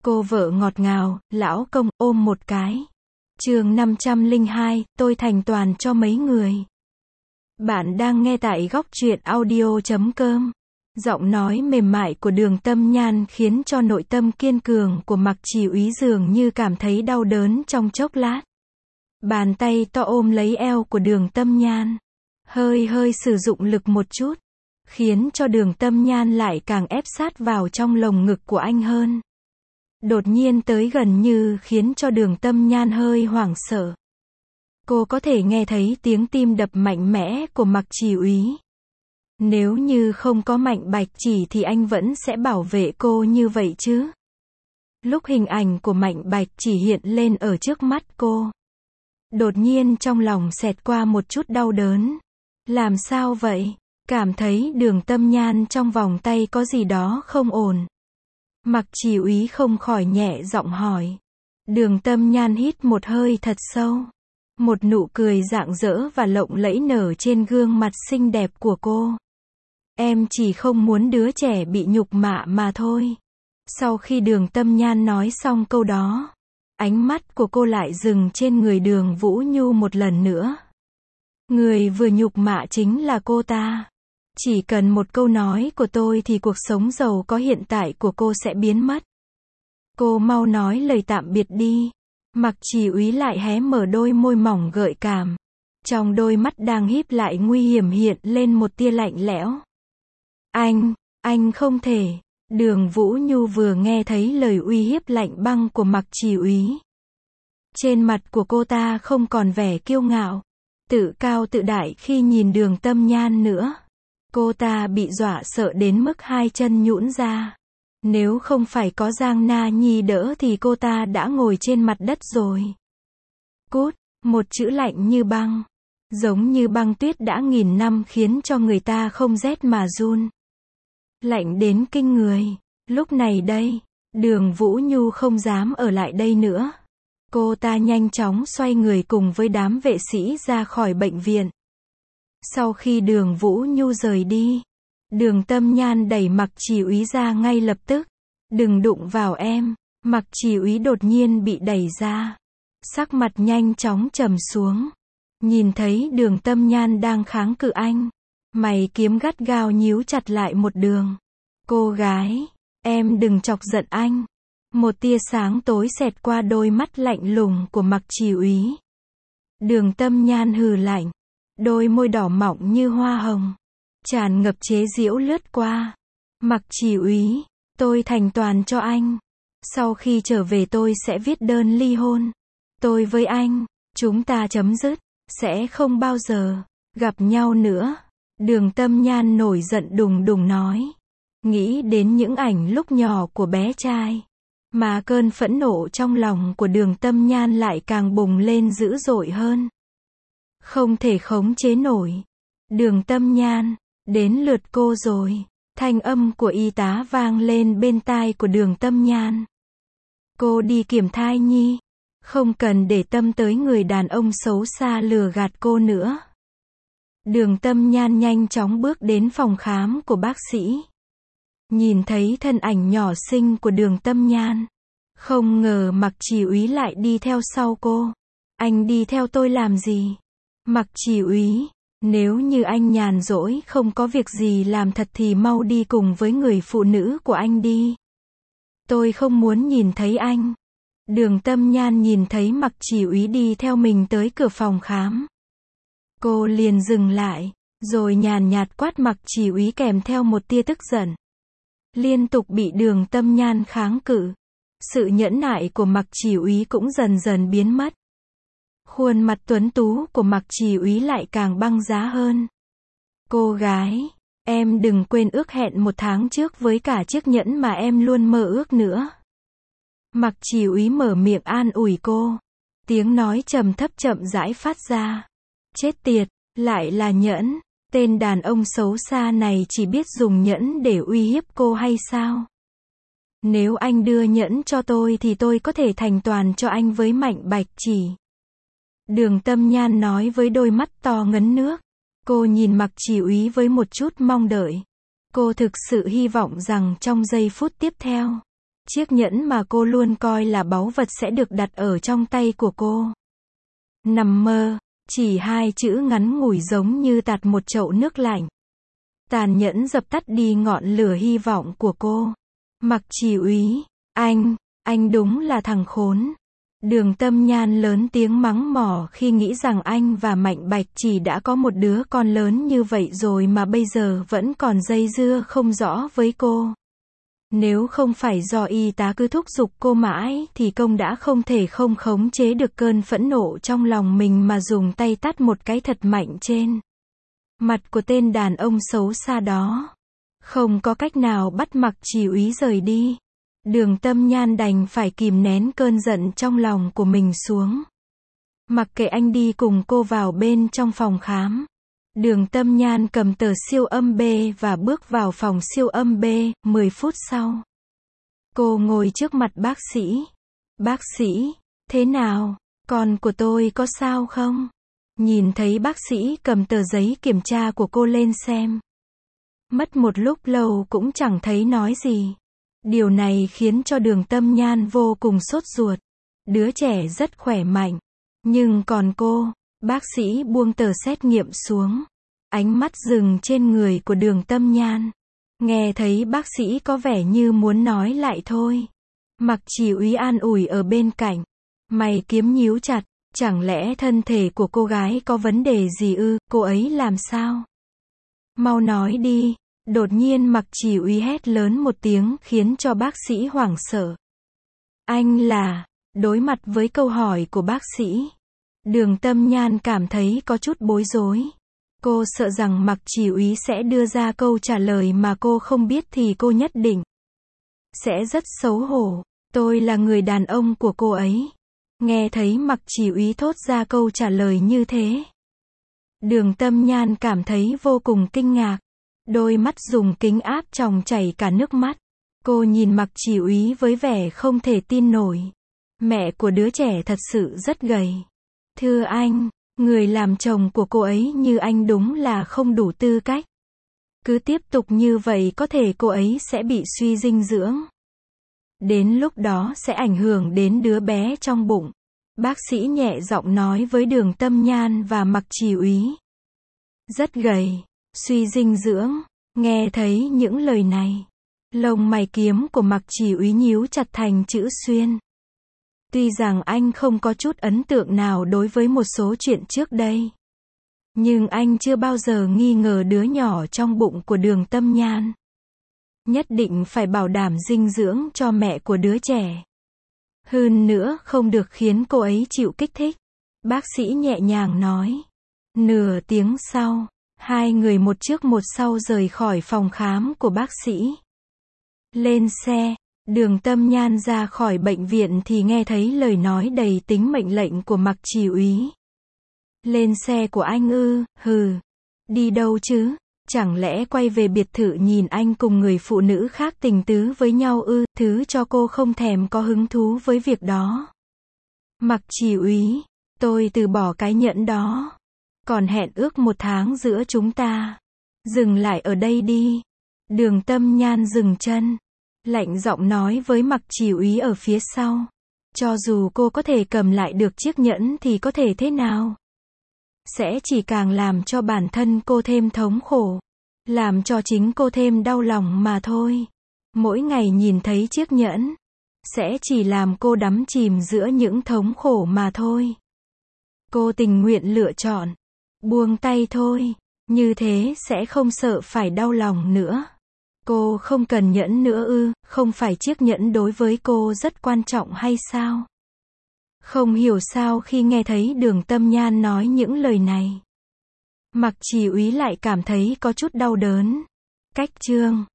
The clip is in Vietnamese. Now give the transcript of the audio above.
Cô vợ ngọt ngào, lão công, ôm một cái. Chương 502, tôi thành toàn cho mấy người. Bạn đang nghe tại góc truyện audio.com. Giọng nói mềm mại của Đường Tâm Nhan khiến cho nội tâm kiên cường của Mạc Chỉ Úy dường như cảm thấy đau đớn trong chốc lát. Bàn tay to ôm lấy eo của Đường Tâm Nhan. Hơi sử dụng lực một chút, khiến cho Đường Tâm Nhan lại càng ép sát vào trong lồng ngực của anh hơn. Đột nhiên tới gần như khiến cho Đường Tâm Nhan hơi hoảng sợ. Cô có thể nghe thấy tiếng tim đập mạnh mẽ của Mạc Chỉ Úy. Nếu như không có Mạnh Bạch Chỉ thì anh vẫn sẽ bảo vệ cô như vậy chứ. Lúc hình ảnh của Mạnh Bạch Chỉ hiện lên ở trước mắt cô, đột nhiên trong lòng xẹt qua một chút đau đớn. Làm sao vậy? Cảm thấy Đường Tâm Nhan trong vòng tay có gì đó không ổn. Mạc Chỉ Úy không khỏi nhẹ giọng hỏi. Đường Tâm Nhan hít một hơi thật sâu. Một nụ cười rạng rỡ và lộng lẫy nở trên gương mặt xinh đẹp của cô. Em chỉ không muốn đứa trẻ bị nhục mạ mà thôi. Sau khi Đường Tâm Nhan nói xong câu đó, ánh mắt của cô lại dừng trên người Đường Vũ Nhu một lần nữa. Người vừa nhục mạ chính là cô ta. Chỉ cần một câu nói của tôi thì cuộc sống giàu có hiện tại của cô sẽ biến mất. Cô mau nói lời tạm biệt đi. Mạc Chỉ Úy lại hé mở đôi môi mỏng gợi cảm. Trong đôi mắt đang híp lại nguy hiểm hiện lên một tia lạnh lẽo. Anh không thể. Đường Vũ Nhu vừa nghe thấy lời uy hiếp lạnh băng của Mạc Chỉ Úy. Trên mặt của cô ta không còn vẻ kiêu ngạo, tự cao tự đại khi nhìn Đường Tâm Nhan nữa. Cô ta bị dọa sợ đến mức hai chân nhũn ra. Nếu không phải có Giang Na Nhi đỡ thì cô ta đã ngồi trên mặt đất rồi. Cút, một chữ lạnh như băng. Giống như băng tuyết đã nghìn năm khiến cho người ta không rét mà run. Lạnh đến kinh người. Lúc này đây, Đường Vũ Nhu không dám ở lại đây nữa. Cô ta nhanh chóng xoay người cùng với đám vệ sĩ ra khỏi bệnh viện. Sau khi Đường Vũ Nhu rời đi, Đường Tâm Nhan đẩy Mạc Chỉ Úy ra ngay lập tức. Đừng đụng vào em. Mạc Chỉ Úy đột nhiên bị đẩy ra. Sắc mặt nhanh chóng trầm xuống. Nhìn thấy Đường Tâm Nhan đang kháng cự anh. Mày kiếm gắt gao nhíu chặt lại một đường. Cô gái, em đừng chọc giận anh. Một tia sáng tối xẹt qua đôi mắt lạnh lùng của Mạc Chỉ Úy. Đường Tâm Nhan hừ lạnh. Đôi môi đỏ mọng như hoa hồng, tràn ngập chế giễu lướt qua. Mạc Chỉ Úy, tôi thành toàn cho anh. Sau khi trở về tôi sẽ viết đơn ly hôn. Tôi với anh, chúng ta chấm dứt, sẽ không bao giờ gặp nhau nữa. Đường Tâm Nhan nổi giận đùng đùng nói. Nghĩ đến những ảnh lúc nhỏ của bé trai, mà cơn phẫn nộ trong lòng của Đường Tâm Nhan lại càng bùng lên dữ dội hơn. Không thể khống chế nổi. Đường Tâm Nhan, đến lượt cô rồi. Thanh âm của y tá vang lên bên tai của Đường Tâm Nhan. Cô đi kiểm thai nhi. Không cần để tâm tới người đàn ông xấu xa lừa gạt cô nữa. Đường Tâm Nhan nhanh chóng bước đến phòng khám của bác sĩ. Nhìn thấy thân ảnh nhỏ xinh của Đường Tâm Nhan. Không ngờ Mạc Chỉ Úy lại đi theo sau cô. Anh đi theo tôi làm gì? Mạc Chỉ Úy, nếu như anh nhàn rỗi không có việc gì làm thật thì mau đi cùng với người phụ nữ của anh đi. Tôi không muốn nhìn thấy anh. Đường Tâm Nhan nhìn thấy Mạc Chỉ Úy đi theo mình tới cửa phòng khám. Cô liền dừng lại, rồi nhàn nhạt quát Mạc Chỉ Úy kèm theo một tia tức giận. Liên tục bị Đường Tâm Nhan kháng cự. Sự nhẫn nại của Mạc Chỉ Úy cũng dần dần biến mất. Khuôn mặt tuấn tú của Mạc Chỉ Úy lại càng băng giá hơn. Cô gái, em đừng quên ước hẹn 1 tháng trước với cả chiếc nhẫn mà em luôn mơ ước nữa. Mạc Chỉ Úy mở miệng an ủi cô. Tiếng nói trầm thấp chậm rãi phát ra. Chết tiệt, lại là nhẫn. Tên đàn ông xấu xa này chỉ biết dùng nhẫn để uy hiếp cô hay sao? Nếu anh đưa nhẫn cho tôi thì tôi có thể thành toàn cho anh với Mạnh Bạch Chỉ. Đường Tâm Nhan nói với đôi mắt to ngấn nước. Cô nhìn Mạc Chỉ Úy với một chút mong đợi. Cô thực sự hy vọng rằng trong giây phút tiếp theo, Chiếc nhẫn mà cô luôn coi là báu vật sẽ được đặt ở trong tay của cô. Nằm mơ, chỉ hai chữ ngắn ngủi giống như tạt một chậu nước lạnh. Tàn nhẫn dập tắt đi ngọn lửa hy vọng của cô. Mặc Chỉ Úy, anh đúng là thằng khốn. Đường Tâm Nhan lớn tiếng mắng mỏ khi nghĩ rằng anh và Mạnh Bạch chỉ đã có một đứa con lớn như vậy rồi mà bây giờ vẫn còn dây dưa không rõ với cô. Nếu không phải do y tá cứ thúc giục cô mãi thì công đã không thể không khống chế được cơn phẫn nộ trong lòng mình mà dùng tay tát một cái thật mạnh trên mặt của tên đàn ông xấu xa đó. Không có cách nào bắt Mặc Chỉ Úy rời đi. Đường Tâm Nhan đành phải kìm nén cơn giận trong lòng của mình xuống. Mặc kệ anh đi cùng cô vào bên trong phòng khám. Đường Tâm Nhan cầm tờ siêu âm B và bước vào phòng siêu âm B. 10 phút sau, cô ngồi trước mặt bác sĩ. Bác sĩ, thế nào? Con của tôi có sao không? Nhìn thấy bác sĩ cầm tờ giấy kiểm tra của cô lên xem. Mất một lúc lâu cũng chẳng thấy nói gì. Điều này khiến cho Đường Tâm Nhan vô cùng sốt ruột. Đứa trẻ rất khỏe mạnh. Nhưng còn cô, bác sĩ buông tờ xét nghiệm xuống. Ánh mắt dừng trên người của Đường Tâm Nhan. Nghe thấy bác sĩ có vẻ như muốn nói lại thôi. Mặc Chỉ Úy an ủi ở bên cạnh. Mày kiếm nhíu chặt, chẳng lẽ thân thể của cô gái có vấn đề gì ư, cô ấy làm sao? Mau nói đi. Đột nhiên Mặc Chỉ Úy hét lớn một tiếng khiến cho bác sĩ hoảng sợ. Anh là, đối mặt với câu hỏi của bác sĩ. Đường Tâm Nhan cảm thấy có chút bối rối. Cô sợ rằng Mặc Chỉ Úy sẽ đưa ra câu trả lời mà cô không biết thì cô nhất định sẽ rất xấu hổ. Tôi là người đàn ông của cô ấy. Nghe thấy Mặc Chỉ Úy thốt ra câu trả lời như thế. Đường Tâm Nhan cảm thấy vô cùng kinh ngạc. Đôi mắt dùng kính áp tròng chảy cả nước mắt. Cô nhìn Mặc Chỉ Úy với vẻ không thể tin nổi. Mẹ của đứa trẻ thật sự rất gầy. Thưa anh, người làm chồng của cô ấy như anh đúng là không đủ tư cách. Cứ tiếp tục như vậy có thể cô ấy sẽ bị suy dinh dưỡng. Đến lúc đó sẽ ảnh hưởng đến đứa bé trong bụng. Bác sĩ nhẹ giọng nói với Đường Tâm Nhan và Mặc Chỉ Úy. Rất gầy, suy dinh dưỡng. Nghe thấy những lời này, lông mày kiếm của Mặc Chỉ Úy nhíu chặt thành chữ xuyên. Tuy rằng anh không có chút ấn tượng nào đối với một số chuyện trước đây, nhưng anh chưa bao giờ nghi ngờ đứa nhỏ trong bụng của Đường Tâm Nhan. Nhất định phải bảo đảm dinh dưỡng cho mẹ của đứa trẻ. Hơn nữa không được khiến cô ấy chịu kích thích. Bác sĩ nhẹ nhàng nói. Nửa tiếng sau, hai người một trước một sau rời khỏi phòng khám của bác sĩ. Lên xe, Đường Tâm Nhan ra khỏi bệnh viện thì nghe thấy lời nói đầy tính mệnh lệnh của Mặc Chỉ Úy. Lên xe của anh ư, hừ. Đi đâu chứ? Chẳng lẽ quay về biệt thự nhìn anh cùng người phụ nữ khác tình tứ với nhau ư, thứ cho cô không thèm có hứng thú với việc đó. Mặc Chỉ Úy, tôi từ bỏ cái nhẫn đó. Còn hẹn ước 1 tháng giữa chúng ta. Dừng lại ở đây đi. Đường Tâm Nhan dừng chân. Lạnh giọng nói với Mặc Chỉ Úy ở phía sau. Cho dù cô có thể cầm lại được chiếc nhẫn thì có thể thế nào? Sẽ chỉ càng làm cho bản thân cô thêm thống khổ. Làm cho chính cô thêm đau lòng mà thôi. Mỗi ngày nhìn thấy chiếc nhẫn, sẽ chỉ làm cô đắm chìm giữa những thống khổ mà thôi. Cô tình nguyện lựa chọn buông tay thôi. Như thế sẽ không sợ phải đau lòng nữa. Cô không cần nhẫn nữa ư, không phải chiếc nhẫn đối với cô rất quan trọng hay sao? Không hiểu sao khi nghe thấy Đường Tâm Nhan nói những lời này, Mặc Chỉ Úy lại cảm thấy có chút đau đớn. Cách chương